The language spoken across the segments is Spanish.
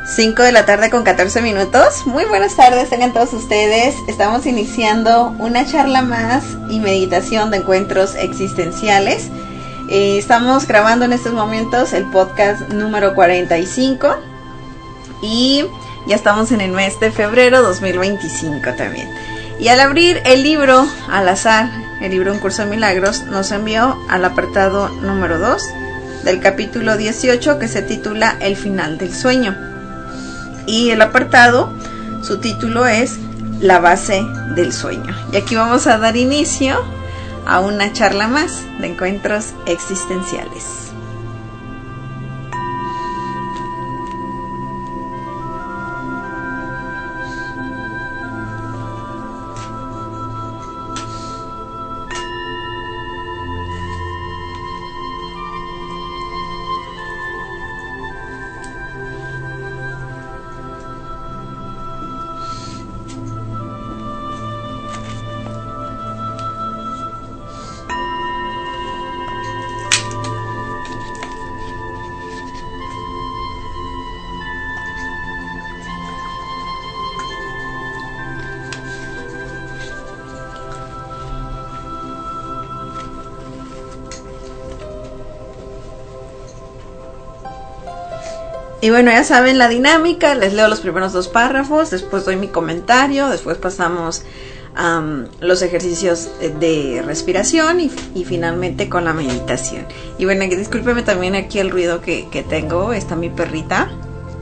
5 de la tarde con 14 minutos. Muy buenas tardes, tengan todos ustedes. Estamos iniciando una charla más y meditación de encuentros existenciales. Estamos grabando en estos momentos el podcast número 45 y ya estamos en el mes de febrero 2025 también. Y al abrir el libro al azar, el libro Un Curso de Milagros, nos envió al apartado número 2 del capítulo 18, que se titula El final del sueño. Y el apartado, su título es La base del sueño. Y aquí vamos a dar inicio a una charla más de encuentros existenciales. Y bueno, ya saben la dinámica, les leo los primeros 2 párrafos, después doy mi comentario, después pasamos a los ejercicios de respiración y finalmente con la meditación. Y bueno, discúlpeme también aquí el ruido que tengo, está mi perrita,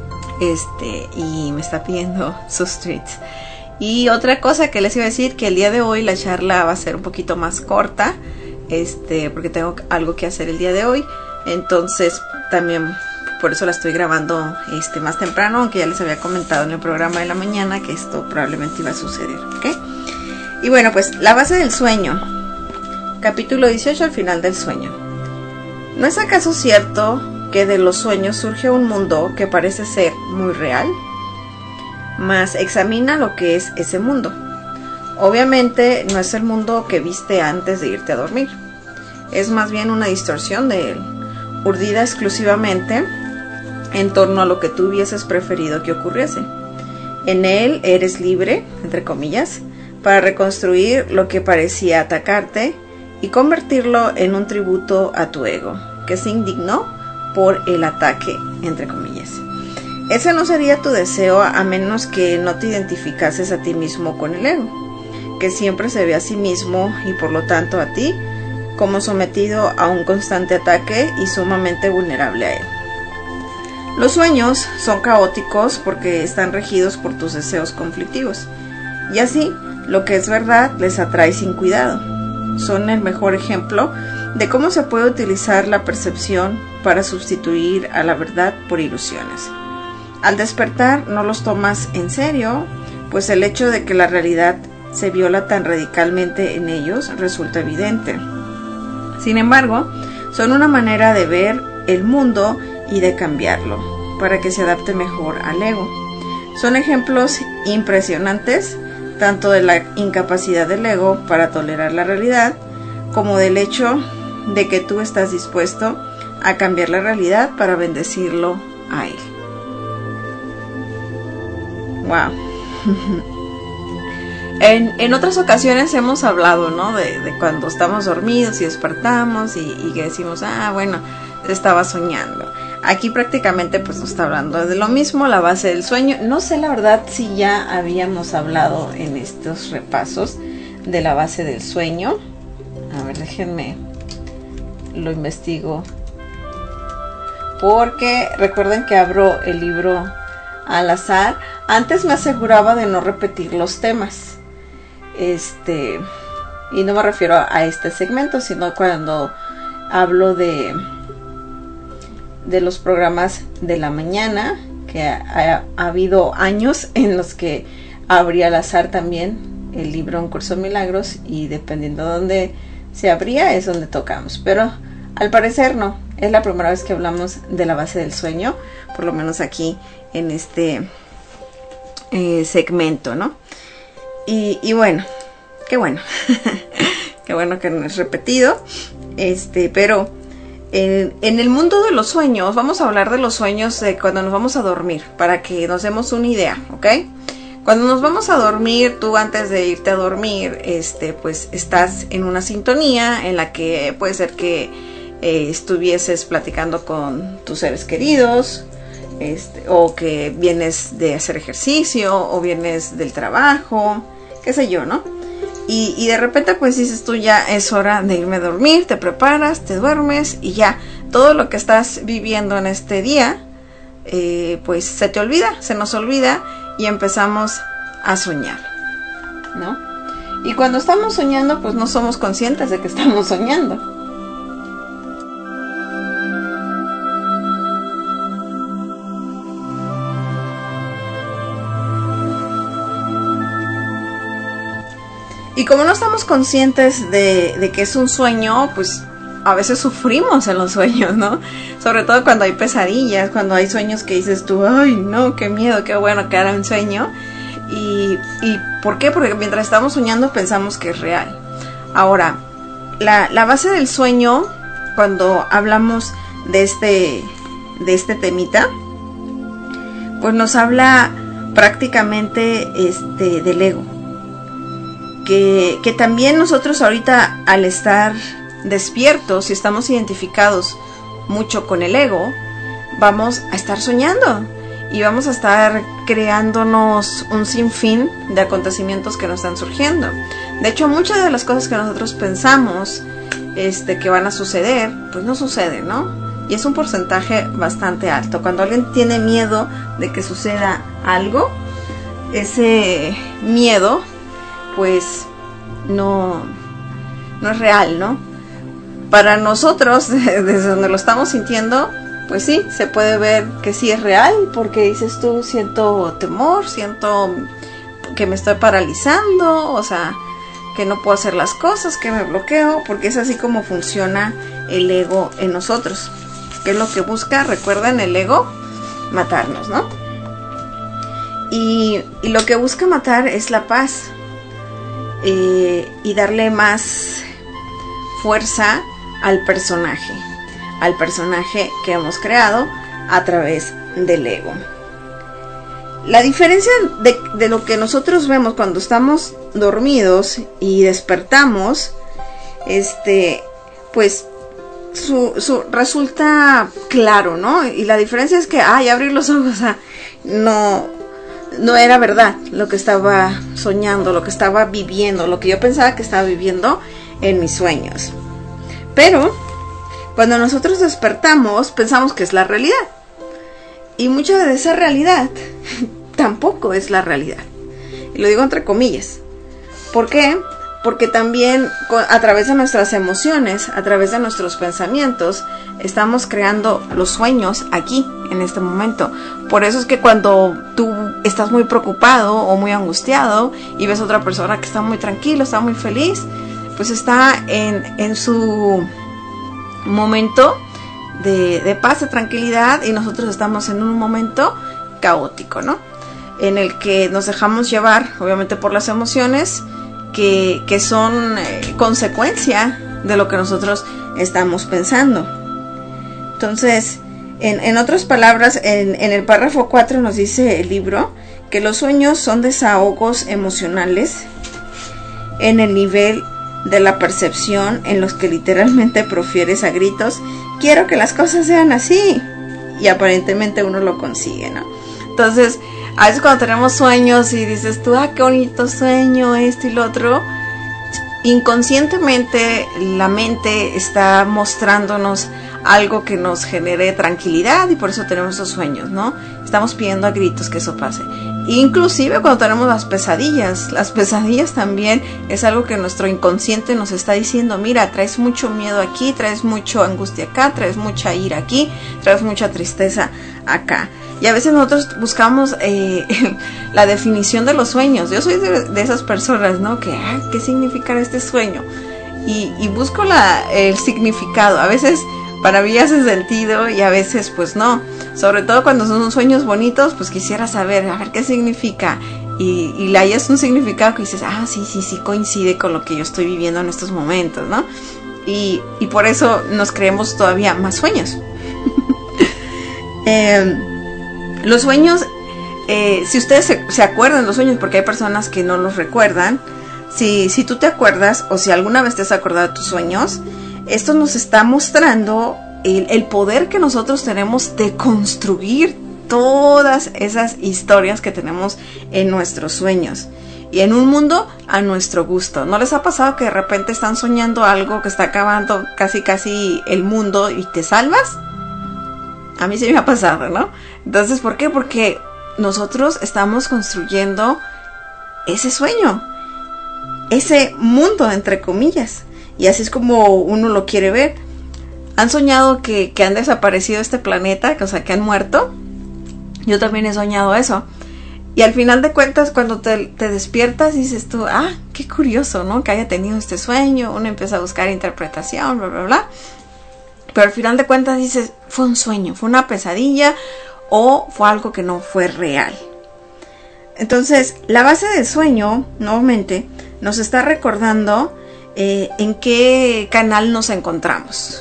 y me está pidiendo sus treats. Y otra cosa que les iba a decir, que el día de hoy la charla va a ser un poquito más corta, porque tengo algo que hacer el día de hoy, entonces también por eso la estoy grabando más temprano, aunque ya les había comentado en el programa de la mañana que esto probablemente iba a suceder, ¿ok? Y bueno, pues la base del sueño, capítulo 18, al final del sueño. ¿No es acaso cierto que de los sueños surge un mundo que parece ser muy real? Mas examina lo que es ese mundo. Obviamente no es el mundo que viste antes de irte a dormir. Es más bien una distorsión de él, urdida exclusivamente en torno a lo que tú hubieses preferido que ocurriese. En él eres libre, entre comillas, para reconstruir lo que parecía atacarte y convertirlo en un tributo a tu ego, que se indignó por el ataque, entre comillas. Ese no sería tu deseo a menos que no te identificases a ti mismo con el ego, que siempre se ve a sí mismo y por lo tanto a ti como sometido a un constante ataque y sumamente vulnerable a él. Los sueños son caóticos porque están regidos por tus deseos conflictivos, y así lo que es verdad les atrae sin cuidado. Son el mejor ejemplo de cómo se puede utilizar la percepción para sustituir a la verdad por ilusiones. Al despertar no los tomas en serio, pues el hecho de que la realidad se viola tan radicalmente en ellos resulta evidente. Sin embargo, son una manera de ver el mundo y de cambiarlo, para que se adapte mejor al ego. Son ejemplos impresionantes, tanto de la incapacidad del ego para tolerar la realidad, como del hecho de que tú estás dispuesto a cambiar la realidad para bendecirlo a él. Wow. En otras ocasiones hemos hablado, ¿no? De cuando estamos dormidos y despertamos y que decimos, bueno, estaba soñando. Aquí prácticamente pues nos está hablando de lo mismo, la base del sueño. No sé la verdad si ya habíamos hablado en estos repasos de la base del sueño. A ver, déjenme, lo investigo. Porque recuerden que abro el libro al azar. Antes me aseguraba de no repetir los temas. Y no me refiero a este segmento, sino cuando hablo de los programas de la mañana, que ha habido años en los que abría al azar también el libro Un Curso de Milagros, y dependiendo de dónde se abría es donde tocamos, pero al parecer no, es la primera vez que hablamos de la base del sueño, por lo menos aquí en este segmento, ¿no? Y bueno, qué bueno qué bueno que no es repetido, pero En el mundo de los sueños, vamos a hablar de los sueños de cuando nos vamos a dormir, para que nos demos una idea, ¿ok? Cuando nos vamos a dormir, tú antes de irte a dormir, pues estás en una sintonía en la que puede ser que estuvieses platicando con tus seres queridos, o que vienes de hacer ejercicio, o vienes del trabajo, qué sé yo, ¿no? Y de repente pues dices tú, ya es hora de irme a dormir, te preparas, te duermes y ya todo lo que estás viviendo en este día pues se te olvida, se nos olvida y empezamos a soñar, ¿no? Y cuando estamos soñando pues no somos conscientes de que estamos soñando. Y como no estamos conscientes de que es un sueño, pues a veces sufrimos en los sueños, ¿no? Sobre todo cuando hay pesadillas, cuando hay sueños que dices tú, ay, no, qué miedo, qué bueno que era un sueño. ¿Y por qué? Porque mientras estamos soñando pensamos que es real. Ahora, la base del sueño, cuando hablamos de este temita, pues nos habla prácticamente del ego. Que también nosotros ahorita al estar despiertos y estamos identificados mucho con el ego, vamos a estar soñando y vamos a estar creándonos un sinfín de acontecimientos que nos están surgiendo. De hecho, muchas de las cosas que nosotros pensamos que van a suceder, pues no suceden, ¿no? Y es un porcentaje bastante alto. Cuando alguien tiene miedo de que suceda algo, ese miedo pues no es real, ¿no? Para nosotros, desde donde lo estamos sintiendo, pues sí, se puede ver que sí es real, porque dices tú, siento temor, siento que me estoy paralizando, o sea, que no puedo hacer las cosas, que me bloqueo, porque es así como funciona el ego en nosotros. ¿Qué es lo que busca? Recuerden, el ego, matarnos, ¿no? Y lo que busca matar es la paz. Y darle más fuerza al personaje que hemos creado a través del ego. La diferencia de lo que nosotros vemos cuando estamos dormidos y despertamos, pues su resulta claro, ¿no? Y la diferencia es que abrir los ojos, o sea, no era verdad lo que estaba soñando, lo que estaba viviendo, lo que yo pensaba que estaba viviendo en mis sueños. Pero cuando nosotros despertamos, pensamos que es la realidad. Y mucha de esa realidad tampoco es la realidad. Y lo digo entre comillas. ¿Por qué? Porque también a través de nuestras emociones, a través de nuestros pensamientos, estamos creando los sueños aquí, en este momento. Por eso es que cuando tú estás muy preocupado o muy angustiado y ves a otra persona que está muy tranquilo, está muy feliz, pues está en su momento de paz, de tranquilidad, y nosotros estamos en un momento caótico, ¿no? En el que nos dejamos llevar, obviamente, por las emociones que son consecuencia de lo que nosotros estamos pensando. Entonces, en otras palabras, en el párrafo 4 nos dice el libro que los sueños son desahogos emocionales en el nivel de la percepción en los que literalmente profieres a gritos, quiero que las cosas sean así, y aparentemente uno lo consigue, ¿no? Entonces, a veces cuando tenemos sueños y dices tú, qué bonito sueño, esto y lo otro, inconscientemente la mente está mostrándonos algo que nos genere tranquilidad y por eso tenemos esos sueños, ¿no? Estamos pidiendo a gritos que eso pase. Inclusive cuando tenemos las pesadillas también es algo que nuestro inconsciente nos está diciendo, mira, traes mucho miedo aquí, traes mucha angustia acá, traes mucha ira aquí, traes mucha tristeza acá. Y a veces nosotros buscamos la definición de los sueños. Yo soy de esas personas, ¿no? Que, ¿qué significa este sueño? Y busco el significado. A veces para mí hace sentido y a veces pues no. Sobre todo cuando son sueños bonitos, pues quisiera saber, a ver qué significa. Y le hayas un significado que dices, sí coincide con lo que yo estoy viviendo en estos momentos, ¿no? y por eso nos creemos todavía más sueños. Los sueños, si ustedes se acuerdan los sueños, porque hay personas que no los recuerdan, si tú te acuerdas o si alguna vez te has acordado de tus sueños, esto nos está mostrando el poder que nosotros tenemos de construir todas esas historias que tenemos en nuestros sueños y en un mundo a nuestro gusto. ¿No les ha pasado que de repente están soñando algo que está acabando casi el mundo y te salvas? A mí sí me ha pasado, ¿no? Entonces, ¿por qué? Porque nosotros estamos construyendo ese sueño, ese mundo, entre comillas, y así es como uno lo quiere ver. ¿Han soñado que han desaparecido este planeta, o sea, que han muerto? Yo también he soñado eso. Y al final de cuentas, cuando te despiertas, dices tú, qué curioso, ¿no? Que haya tenido este sueño. Uno empieza a buscar interpretación, bla, bla, bla. Pero al final de cuentas dices, fue un sueño, fue una pesadilla o fue algo que no fue real. Entonces, la base del sueño, nuevamente, nos está recordando en qué canal nos encontramos.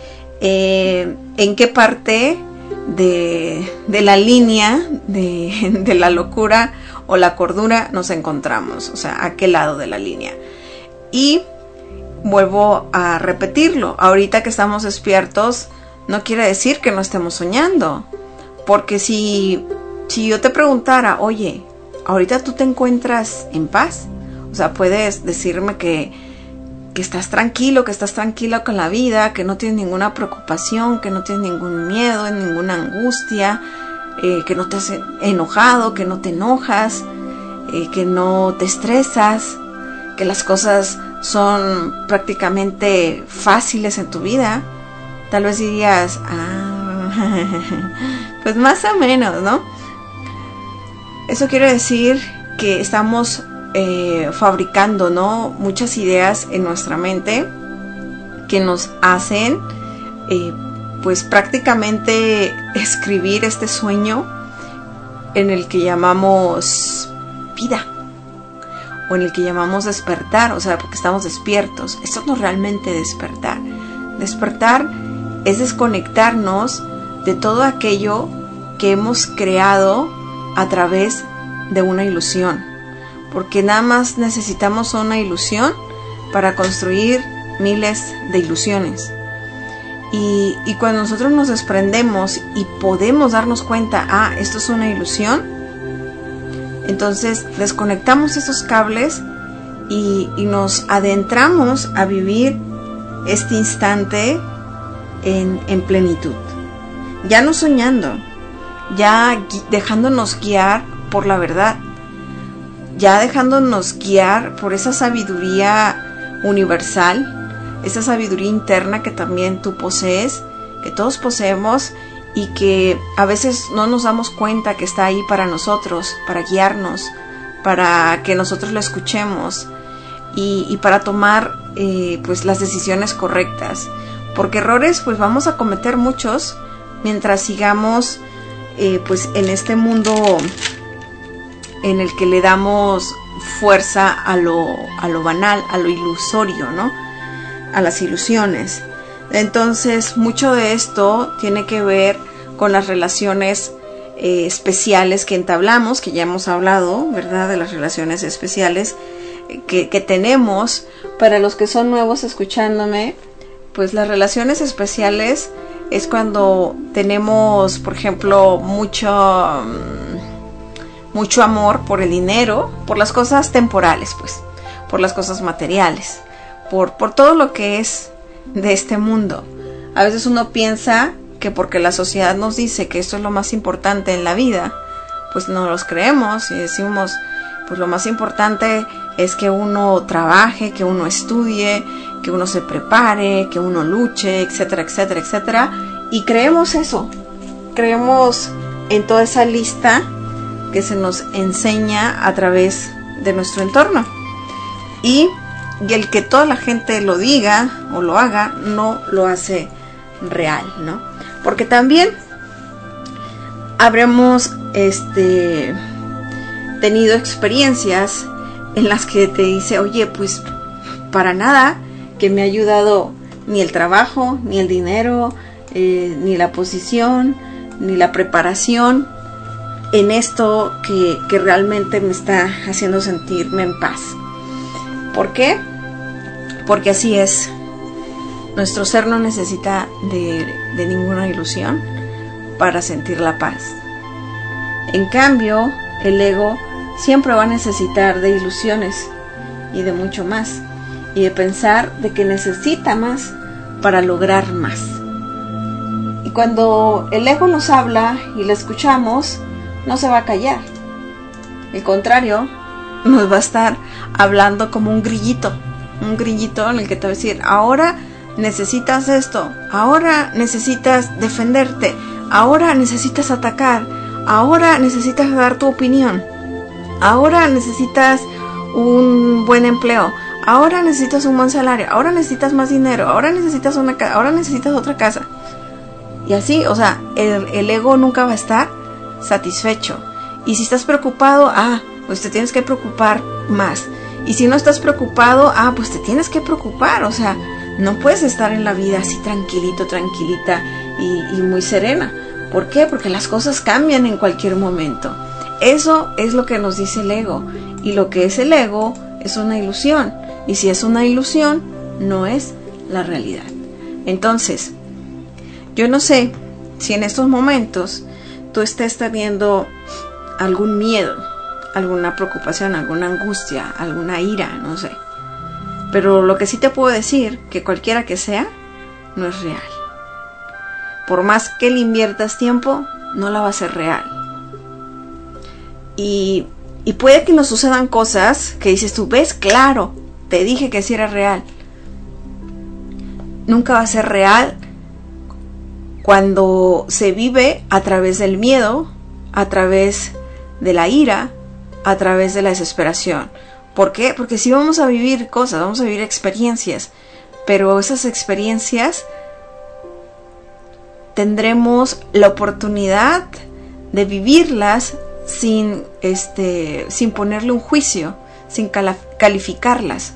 En qué parte de la línea de la locura o la cordura nos encontramos, o sea, a qué lado de la línea. Y vuelvo a repetirlo, ahorita que estamos despiertos no quiere decir que no estemos soñando, porque si yo te preguntara, oye, ahorita tú te encuentras en paz, o sea, puedes decirme que estás tranquilo, que estás tranquila con la vida, que no tienes ninguna preocupación, que no tienes ningún miedo, ninguna angustia, que no te has enojado, que no te enojas, que no te estresas, que las cosas son prácticamente fáciles en tu vida. Tal vez dirías, pues más o menos, ¿no? Eso quiere decir que estamos fabricando, ¿no?, muchas ideas en nuestra mente que nos hacen pues prácticamente escribir este sueño en el que llamamos vida o en el que llamamos despertar, o sea, porque estamos despiertos. Esto no es realmente despertar. Despertar es desconectarnos de todo aquello que hemos creado a través de una ilusión, porque nada más necesitamos una ilusión para construir miles de ilusiones. Y cuando nosotros nos desprendemos y podemos darnos cuenta, esto es una ilusión, entonces desconectamos esos cables y nos adentramos a vivir este instante en plenitud. Ya no soñando, ya dejándonos guiar por la verdad, ya dejándonos guiar por esa sabiduría universal, esa sabiduría interna que también tú posees, que todos poseemos y que a veces no nos damos cuenta que está ahí para nosotros, para guiarnos, para que nosotros la escuchemos y para tomar pues las decisiones correctas, porque errores pues vamos a cometer muchos mientras sigamos pues en este mundo en el que le damos fuerza a lo banal, a lo ilusorio, ¿no? A las ilusiones. Entonces, mucho de esto tiene que ver con las relaciones especiales que entablamos, que ya hemos hablado, ¿verdad? De las relaciones especiales que tenemos. Para los que son nuevos escuchándome, pues las relaciones especiales es cuando tenemos, por ejemplo, mucho amor por el dinero, por las cosas temporales, pues, por las cosas materiales, por todo lo que es de este mundo. A veces uno piensa que porque la sociedad nos dice que esto es lo más importante en la vida, pues no los creemos y decimos, pues lo más importante es que uno trabaje, que uno estudie, que uno se prepare, que uno luche, etcétera, etcétera, etcétera. Y creemos eso, creemos en toda esa lista que se nos enseña a través de nuestro entorno. Y el que toda la gente lo diga o lo haga no lo hace real, ¿no? Porque también habremos tenido experiencias en las que te dice, oye, pues para nada que me ha ayudado ni el trabajo, ni el dinero, ni la posición, ni la preparación en esto que realmente me está haciendo sentirme en paz. ¿Por qué? Porque así es. Nuestro ser no necesita de ninguna ilusión para sentir la paz. En cambio, el ego siempre va a necesitar de ilusiones y de mucho más, y de pensar de que necesita más para lograr más. Y cuando el ego nos habla y le escuchamos, no se va a callar. Al contrario, nos va a estar hablando como un grillito en el que te va a decir: ahora necesitas esto, ahora necesitas defenderte, ahora necesitas atacar, ahora necesitas dar tu opinión, ahora necesitas un buen empleo, ahora necesitas un buen salario, ahora necesitas más dinero, ahora necesitas ahora necesitas otra casa. Y así, o sea, el ego nunca va a estar satisfecho. Y si estás preocupado, pues te tienes que preocupar más. Y si no estás preocupado, pues te tienes que preocupar. O sea, no puedes estar en la vida así tranquilito, tranquilita y muy serena. ¿Por qué? Porque las cosas cambian en cualquier momento. Eso es lo que nos dice el ego. Y lo que es el ego es una ilusión. Y si es una ilusión, no es la realidad. Entonces, yo no sé si en estos momentos tú estés teniendo algún miedo, alguna preocupación, alguna angustia, alguna ira, no sé. Pero lo que sí te puedo decir, que cualquiera que sea, no es real. Por más que le inviertas tiempo, no la va a ser real. Y puede que nos sucedan cosas que dices tú: ves, claro, te dije que sí era real. Nunca va a ser real cuando se vive a través del miedo, a través de la ira, a través de la desesperación. ¿Por qué? Porque sí vamos a vivir cosas, vamos a vivir experiencias, pero esas experiencias tendremos la oportunidad de vivirlas sin ponerle un juicio, sin calificarlas.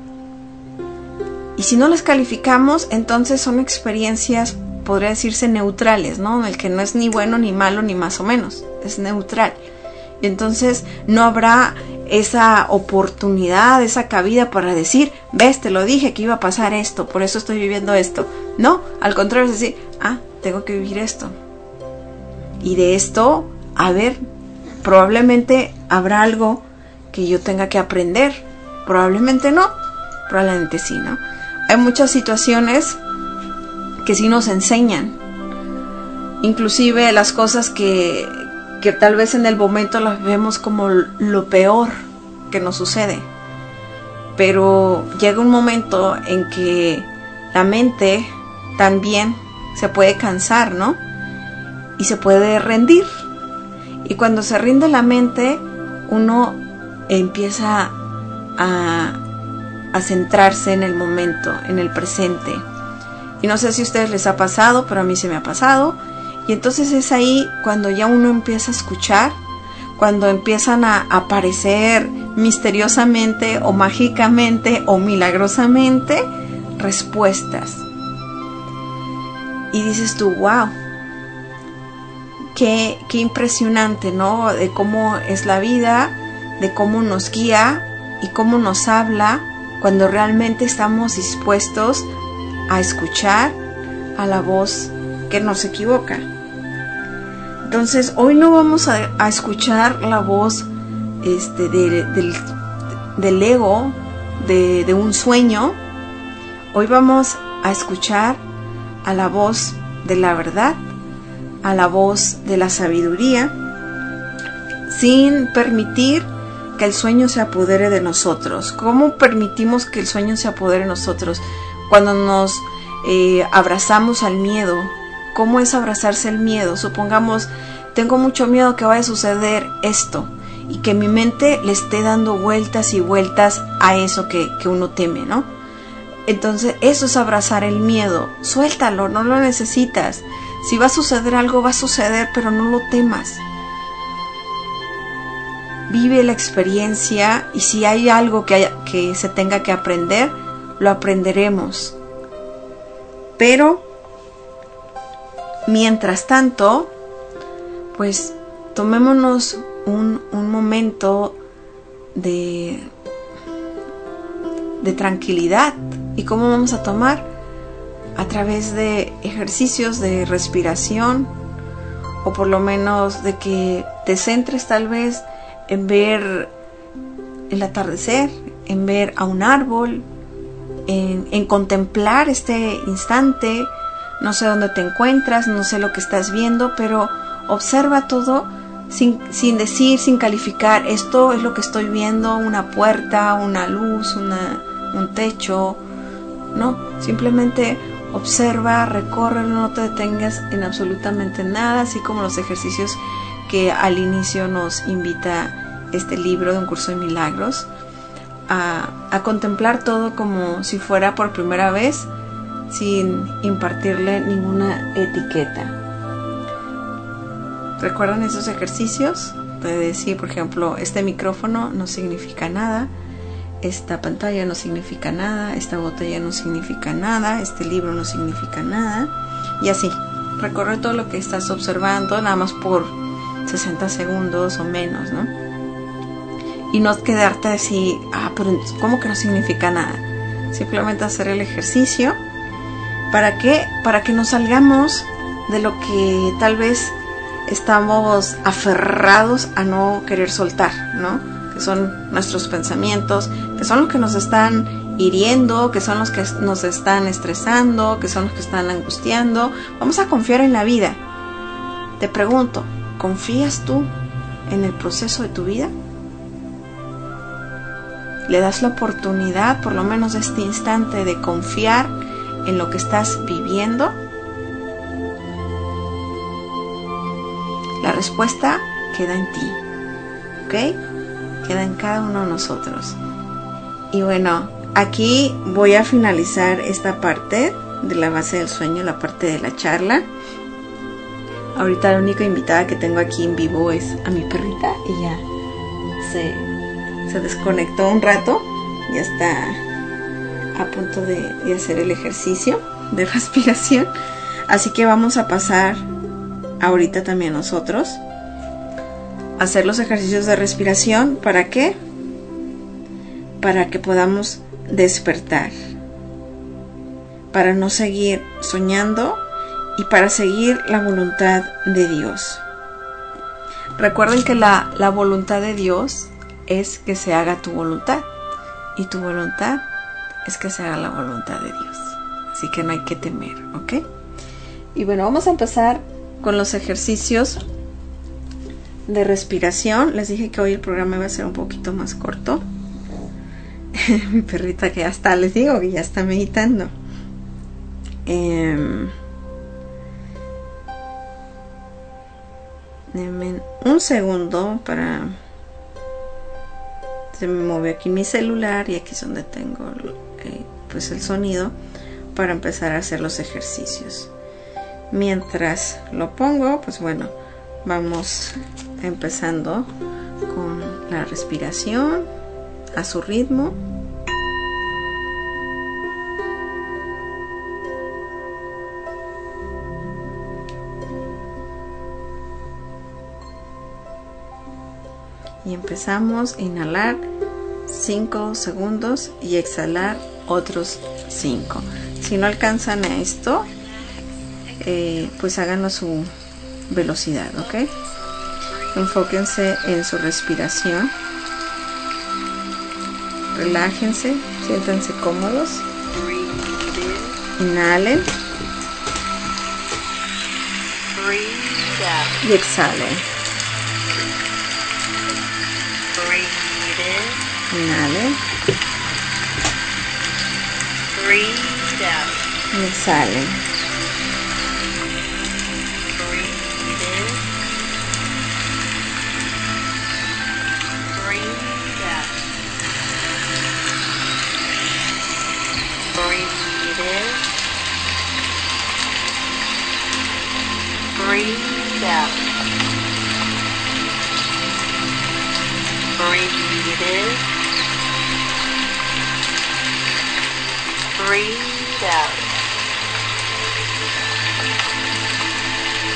Y si no las calificamos, entonces son experiencias, podría decirse, neutrales, ¿no? En el que no es ni bueno, ni malo, ni más o menos, es neutral. Y entonces no habrá esa oportunidad, esa cabida para decir: ves, te lo dije que iba a pasar esto, por eso estoy viviendo esto. No, al contrario, es decir: tengo que vivir esto. Y de esto, probablemente habrá algo que yo tenga que aprender. Probablemente no, probablemente sí, ¿no? Hay muchas situaciones que sí nos enseñan. Inclusive las cosas que tal vez en el momento las vemos como lo peor que nos sucede. Pero llega un momento en que la mente también se puede cansar, ¿no? Y se puede rendir. Y cuando se rinde la mente, uno empieza a centrarse en el momento, en el presente. Y no sé si a ustedes les ha pasado, pero a mí se me ha pasado. Y entonces es ahí cuando ya uno empieza a escuchar, cuando empiezan a aparecer misteriosamente o mágicamente o milagrosamente respuestas. Y dices tú: wow, qué impresionante, ¿no? De cómo es la vida, de cómo nos guía y cómo nos habla cuando realmente estamos dispuestos a escuchar a la voz que no se equivoca. Entonces, hoy no vamos a escuchar la voz del ego, de un sueño. Hoy vamos a escuchar a la voz de la verdad, a la voz de la sabiduría, sin permitir que el sueño se apodere de nosotros. ¿Cómo permitimos que el sueño se apodere de nosotros? Cuando nos abrazamos al miedo. ¿Cómo es abrazarse al miedo? Supongamos, tengo mucho miedo que vaya a suceder esto, y que mi mente le esté dando vueltas y vueltas a eso que uno teme, ¿no? Entonces eso es abrazar el miedo. Suéltalo, no lo necesitas. Si va a suceder algo, va a suceder, pero no lo temas. Vive la experiencia, y si hay algo que se tenga que aprender, lo aprenderemos. Pero mientras tanto, pues tomémonos un momento de tranquilidad. ¿Y cómo vamos a tomar? A través de ejercicios de respiración, o por lo menos de que te centres tal vez en ver el atardecer, en ver a un árbol, en contemplar este instante. No sé dónde te encuentras, no sé lo que estás viendo, pero observa todo sin decir, sin calificar. Esto es lo que estoy viendo, una puerta, una luz, un techo. No, simplemente observa, recorre, no te detengas en absolutamente nada, así como los ejercicios que al inicio nos invita este libro de Un Curso de Milagros, a contemplar todo como si fuera por primera vez, sin impartirle ninguna etiqueta. ¿Recuerdan esos ejercicios? De decir, por ejemplo, este micrófono no significa nada, esta pantalla no significa nada, esta botella no significa nada, este libro no significa nada, y así, recorrer todo lo que estás observando, nada más por 60 segundos o menos, ¿no? Y no quedarte así, pero ¿cómo que no significa nada? Simplemente hacer el ejercicio. ¿Para qué? Para que nos salgamos de lo que tal vez estamos aferrados a no querer soltar, ¿no? Que son nuestros pensamientos, que son los que nos están hiriendo, que son los que nos están estresando, que son los que están angustiando. Vamos a confiar en la vida. Te pregunto, ¿confías tú en el proceso de tu vida? ¿Le das la oportunidad, por lo menos de este instante, de confiar en lo que estás viviendo? La respuesta queda en ti, ¿ok? Queda en cada uno de nosotros. Y bueno, aquí voy a finalizar esta parte de la base del sueño, la parte de la charla. Ahorita la única invitada que tengo aquí en vivo es a mi perrita, y ya se desconectó un rato, ya está a punto de hacer el ejercicio de respiración. Así que vamos a pasar ahorita también nosotros a hacer los ejercicios de respiración. ¿Para qué? Para que podamos despertar, para no seguir soñando y para seguir la voluntad de Dios. Recuerden que la voluntad de Dios es que se haga tu voluntad, y tu voluntad es que se haga la voluntad de Dios. Así que no hay que temer, ¿ok? Y bueno, vamos a empezar con los ejercicios de respiración. Les dije que hoy el programa iba a ser un poquito más corto. Mi perrita que ya está, les digo que ya está meditando. Denme un segundo para... Se me movió aquí mi celular y aquí es donde tengo pues el sonido para empezar a hacer los ejercicios. Mientras lo pongo, pues bueno, vamos empezando con la respiración a su ritmo. Y empezamos a inhalar 5 segundos y exhalar otros 5. Si no alcanzan a esto, pues háganlo a su velocidad, ¿ok? Enfóquense en su respiración. Relájense, siéntanse cómodos. Inhalen. Y exhalen. Inhalen. Y exhalen. Breathe out.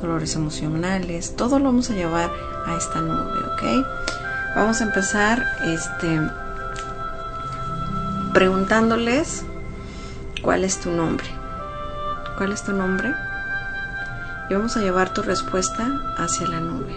dolores emocionales, todo lo vamos a llevar a esta nube, ¿ok? Vamos a empezar preguntándoles cuál es tu nombre. ¿Cuál es tu nombre? Y vamos a llevar tu respuesta hacia la nube.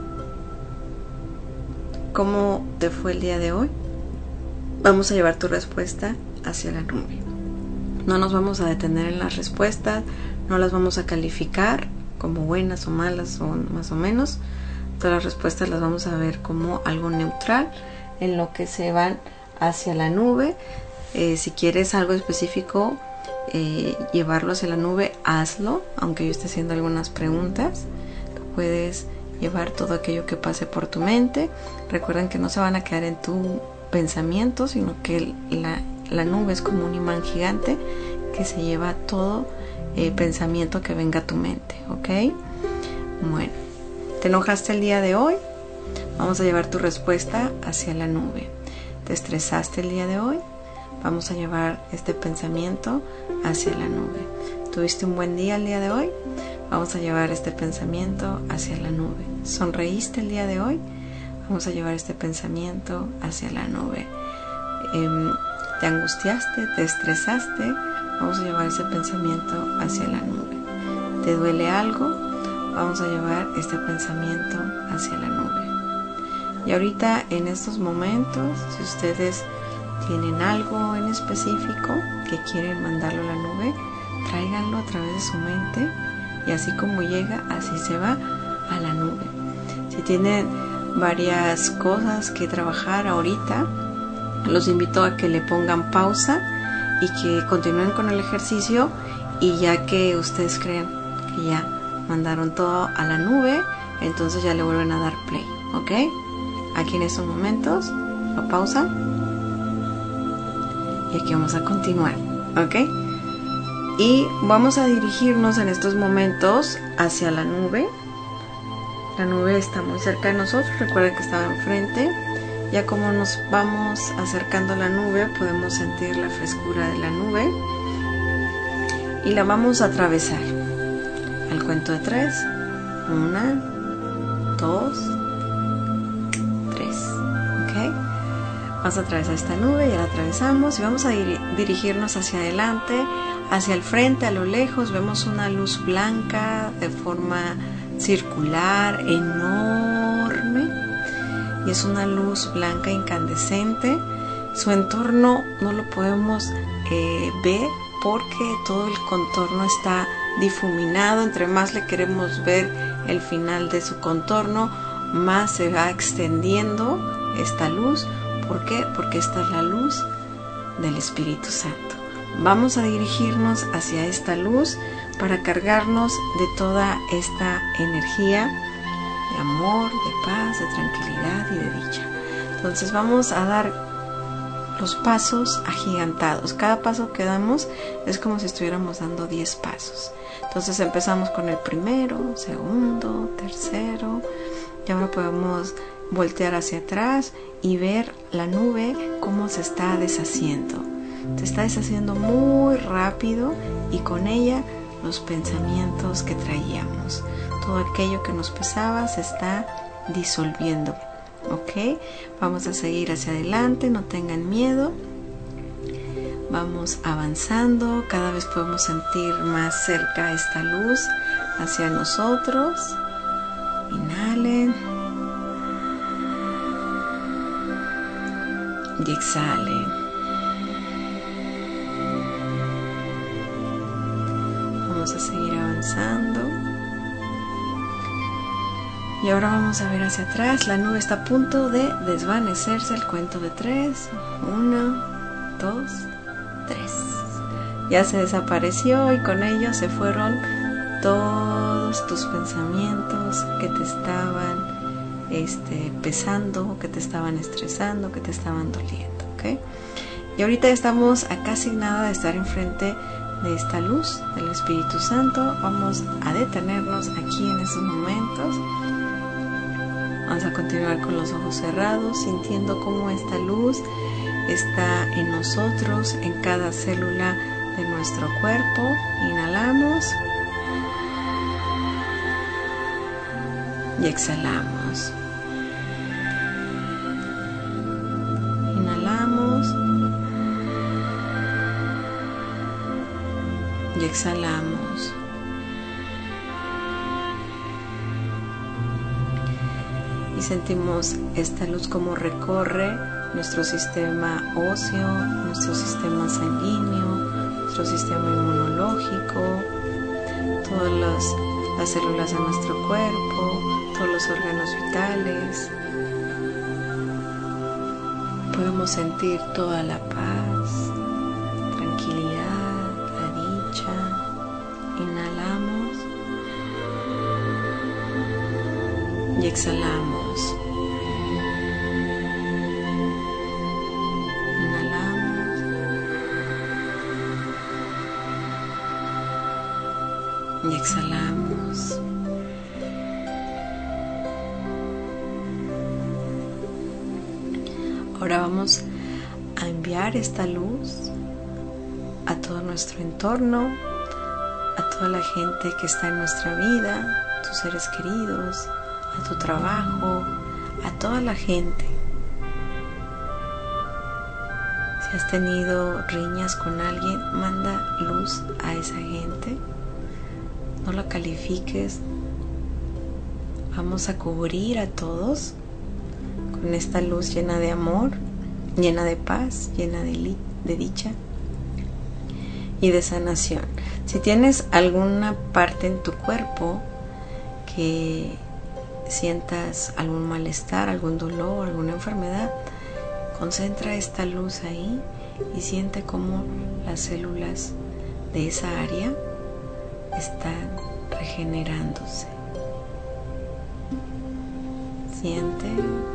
¿Cómo te fue el día de hoy? Vamos a llevar tu respuesta hacia la nube. No nos vamos a detener en las respuestas, no las vamos a calificar como buenas o malas o más o menos. Todas las respuestas las vamos a ver como algo neutral en lo que se van hacia la nube. Si quieres algo específico, llevarlo hacia la nube, hazlo, aunque yo esté haciendo algunas preguntas. Tú puedes llevar todo aquello que pase por tu mente. Recuerden que no se van a quedar en tu pensamiento, sino que la nube es como un imán gigante que se lleva todo pensamiento que venga a tu mente, ¿ok? Bueno, ¿te enojaste el día de hoy? Vamos a llevar tu respuesta hacia la nube. ¿Te estresaste el día de hoy? Vamos a llevar este pensamiento hacia la nube. ¿Tuviste un buen día el día de hoy? Vamos a llevar este pensamiento hacia la nube. ¿Sonreíste el día de hoy? Vamos a llevar este pensamiento hacia la nube. ¿Te angustiaste? ¿Te estresaste? Vamos a llevar ese pensamiento hacia la nube. ¿Te duele algo? Vamos a llevar este pensamiento hacia la nube. Y ahorita, en estos momentos, si ustedes tienen algo en específico que quieren mandarlo a la nube, tráiganlo a través de su mente, y así como llega, así se va a la nube. Si tienen varias cosas que trabajar ahorita, los invito a que le pongan pausa y que continúen con el ejercicio, y ya que ustedes creen que ya mandaron todo a la nube, entonces ya le vuelven a dar play, ¿ok? Aquí en estos momentos lo pausa y aquí vamos a continuar, ¿ok? Y vamos a dirigirnos en estos momentos hacia la nube. La nube está muy cerca de nosotros, recuerden que estaba enfrente. Ya como nos vamos acercando a la nube, podemos sentir la frescura de la nube y la vamos a atravesar. Al cuento de 3, 1, 2, 3, ¿ok? Vamos a atravesar esta nube, ya la atravesamos y vamos a dirigirnos hacia adelante, hacia el frente. A lo lejos vemos una luz blanca de forma circular, enorme, y es una luz blanca incandescente. Su entorno no lo podemos ver porque todo el contorno está difuminado. Entre más le queremos ver el final de su contorno, más se va extendiendo esta luz. ¿Por qué? Porque esta es la luz del Espíritu Santo. Vamos a dirigirnos hacia esta luz para cargarnos de toda esta energía de amor, de paz, de tranquilidad y de dicha. Entonces vamos a dar los pasos agigantados. Cada paso que damos es como si estuviéramos dando 10 pasos. Entonces empezamos con el primero, segundo, tercero, y ahora podemos voltear hacia atrás y ver la nube cómo se está deshaciendo. Se está deshaciendo muy rápido, y con ella los pensamientos que traíamos. Todo aquello que nos pesaba se está disolviendo. ¿Ok? Vamos a seguir hacia adelante, no tengan miedo. Vamos avanzando, cada vez podemos sentir más cerca esta luz hacia nosotros. Inhalen y exhalen. Vamos a seguir avanzando. Y ahora vamos a ver hacia atrás. La nube está a punto de desvanecerse. El cuento de 3. 1, 2, 3. Ya se desapareció, y con ello se fueron todos tus pensamientos que te estaban pesando, que te estaban estresando, que te estaban doliendo, ¿ok? Y ahorita estamos a casi nada de estar enfrente de esta luz del Espíritu Santo. Vamos a detenernos aquí en estos momentos. Vamos a continuar con los ojos cerrados, sintiendo cómo esta luz está en nosotros, en cada célula de nuestro cuerpo. Inhalamos y exhalamos. Inhalamos y exhalamos. Y sentimos esta luz como recorre nuestro sistema óseo, nuestro sistema sanguíneo, nuestro sistema inmunológico, todas las células de nuestro cuerpo, todos los órganos vitales. Podemos sentir toda la paz, tranquilidad, la dicha. Inhalamos y exhalamos. Y exhalamos. Ahora vamos a enviar esta luz a todo nuestro entorno, a toda la gente que está en nuestra vida, a tus seres queridos, a tu trabajo, a toda la gente. Si has tenido riñas con alguien, manda luz a esa gente. No la califiques. Vamos a cubrir a todos con esta luz llena de amor, llena de paz, llena de dicha y de sanación. Si tienes alguna parte en tu cuerpo que sientas algún malestar, algún dolor, alguna enfermedad, concentra esta luz ahí y siente cómo las células de esa área están regenerándose. Siente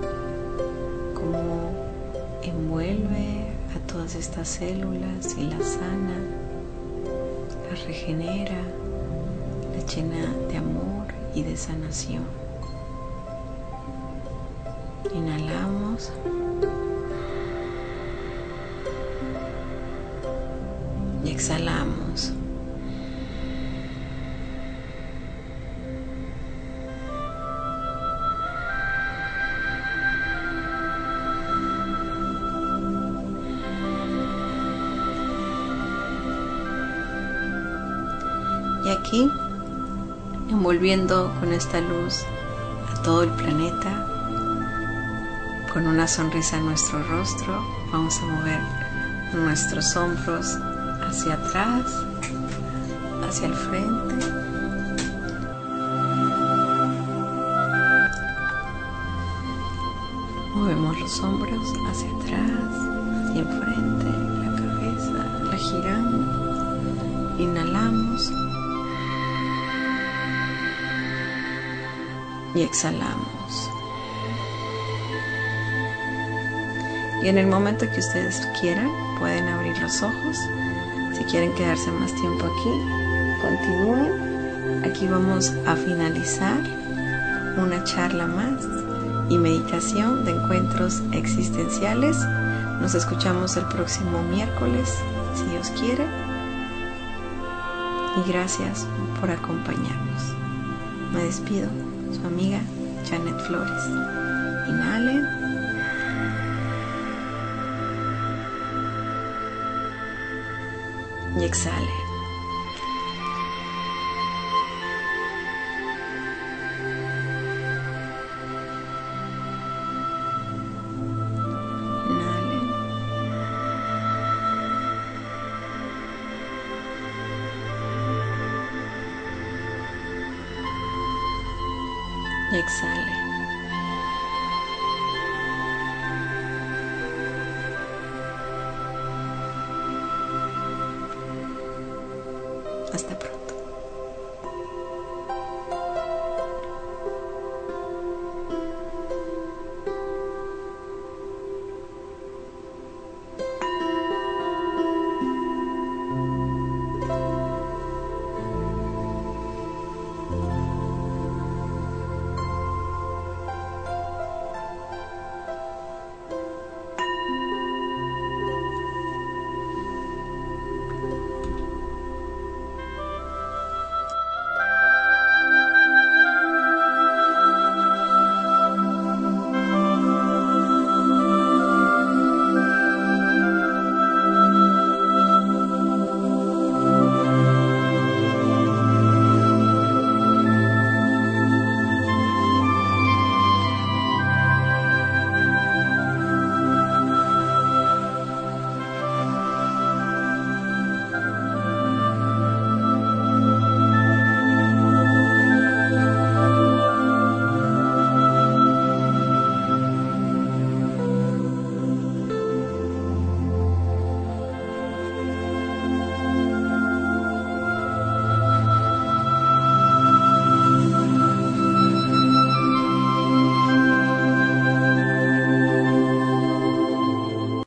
cómo envuelve a todas estas células y las sana, las regenera, las llena de amor y de sanación. Inhalamos. Y exhalamos. Y aquí, envolviendo con esta luz a todo el planeta, con una sonrisa en nuestro rostro, vamos a mover nuestros hombros hacia atrás, hacia el frente. Movemos los hombros hacia atrás, hacia enfrente, la cabeza, la giramos. Inhalamos. Y exhalamos. Y en el momento que ustedes quieran, pueden abrir los ojos. Si quieren quedarse más tiempo aquí, continúen. Aquí vamos a finalizar una charla más y meditación de encuentros existenciales. Nos escuchamos el próximo miércoles, si Dios quiere. Y gracias por acompañarnos. Me despido. Su amiga Janet Flores. Inhalen. Y exhalen. Inhalen. Y exhale. Hasta pronto.